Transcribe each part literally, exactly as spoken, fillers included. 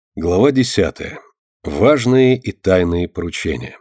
Глава десятая. Важные и тайные поручения.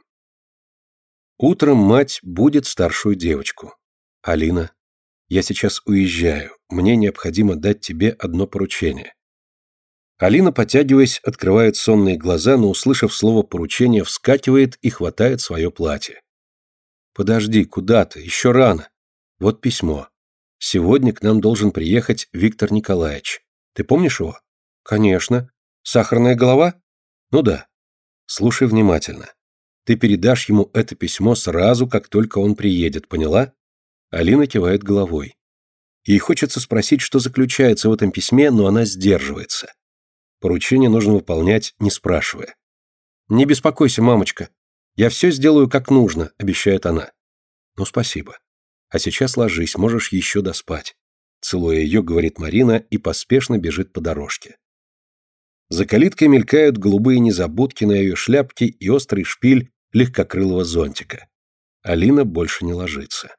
Утром мать будет старшую девочку. Алина, я сейчас уезжаю, мне необходимо дать тебе одно поручение. Алина, потягиваясь, открывает сонные глаза, но, услышав слово «поручение», вскакивает и хватает свое платье. Подожди, куда ты? Еще рано. Вот письмо. Сегодня к нам должен приехать Виктор Николаевич. Ты помнишь его? Конечно. Сахарная голова? Ну да. Слушай внимательно. Ты передашь ему это письмо сразу, как только он приедет, поняла? Алина кивает головой. Ей хочется спросить, что заключается в этом письме, но она сдерживается. Поручение нужно выполнять, не спрашивая. Не беспокойся, мамочка. Я все сделаю как нужно, обещает она. Ну, спасибо. А сейчас ложись, можешь еще доспать. Целуя ее, говорит Марина и поспешно бежит по дорожке. За калиткой мелькают голубые незабудки на ее шляпке и острый шпиль легкокрылого зонтика. Алина больше не ложится.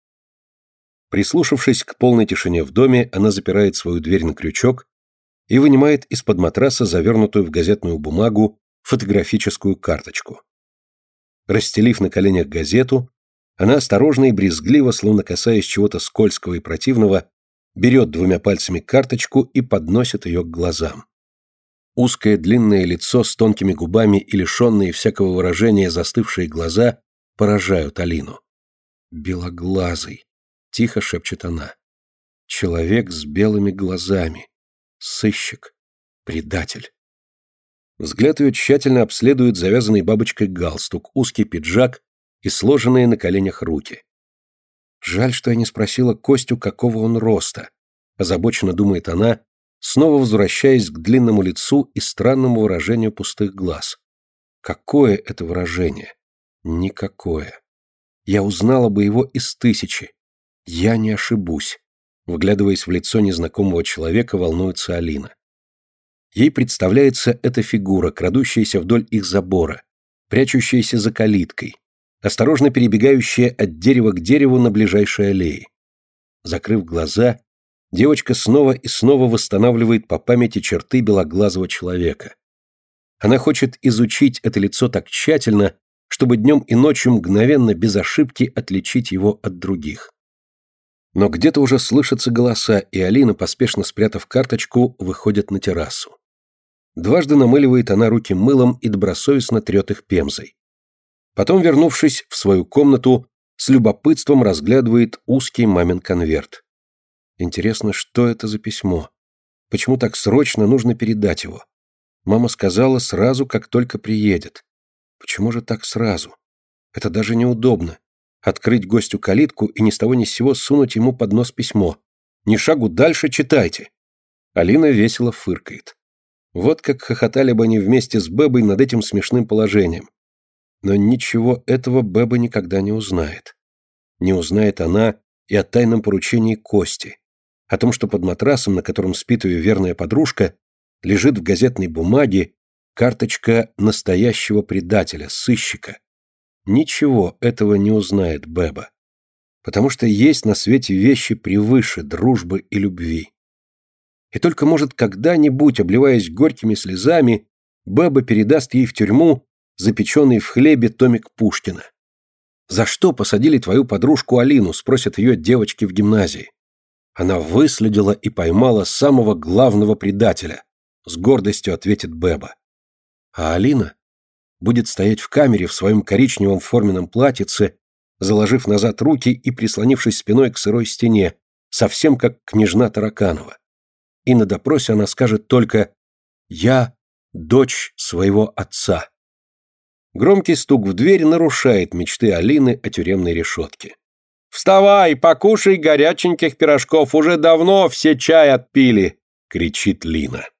Прислушавшись к полной тишине в доме, она запирает свою дверь на крючок и вынимает из-под матраса завернутую в газетную бумагу фотографическую карточку. Расстелив на коленях газету, она осторожно и брезгливо, словно касаясь чего-то скользкого и противного, берет двумя пальцами карточку и подносит ее к глазам. Узкое длинное лицо с тонкими губами и лишенные всякого выражения застывшие глаза поражают Алину. «Белоглазый», — тихо шепчет она. «Человек с белыми глазами. Сыщик. Предатель». Взгляд ее тщательно обследует завязанный бабочкой галстук, узкий пиджак и сложенные на коленях руки. «Жаль, что я не спросила Костю, какого он роста», — озабоченно думает она, снова возвращаясь к длинному лицу и странному выражению пустых глаз. Какое это выражение? Никакое. Я узнала бы его из тысячи. Я не ошибусь. Вглядываясь в лицо незнакомого человека, волнуется Алина. Ей представляется эта фигура, крадущаяся вдоль их забора, прячущаяся за калиткой, осторожно перебегающая от дерева к дереву на ближайшей аллее. Закрыв глаза, девочка снова и снова восстанавливает по памяти черты белоглазого человека. Она хочет изучить это лицо так тщательно, чтобы днем и ночью мгновенно, без ошибки, отличить его от других. Но где-то уже слышатся голоса, и Алина, поспешно спрятав карточку, выходит на террасу. Дважды намыливает она руки мылом и добросовестно трет их пемзой. Потом, вернувшись в свою комнату, с любопытством разглядывает узкий мамин конверт. Интересно, что это за письмо? Почему так срочно нужно передать его? Мама сказала сразу, как только приедет. Почему же так сразу? Это даже неудобно. Открыть гостю калитку и ни с того ни с сего сунуть ему под нос письмо. Ни шагу дальше читайте. Алина весело фыркает. Вот как хохотали бы они вместе с Бэбой над этим смешным положением. Но ничего этого Бэба никогда не узнает. Не узнает она и о тайном поручении Кости. О том, что под матрасом, на котором спит ее верная подружка, лежит в газетной бумаге карточка настоящего предателя, сыщика. Ничего этого не узнает Бэба. Потому что есть на свете вещи превыше дружбы и любви. И только, может, когда-нибудь, обливаясь горькими слезами, Бэба передаст ей в тюрьму запеченный в хлебе томик Пушкина. «За что посадили твою подружку Алину?» — спросят ее девочки в гимназии. Она выследила и поймала самого главного предателя, с гордостью ответит Бэба. А Алина будет стоять в камере в своем коричневом форменном платьице, заложив назад руки и прислонившись спиной к сырой стене, совсем как княжна Тараканова. И на допросе она скажет только «Я дочь своего отца». Громкий стук в дверь нарушает мечты Алины о тюремной решетке. «Вставай, покушай горяченьких пирожков, уже давно все чай отпили!» — кричит Лина.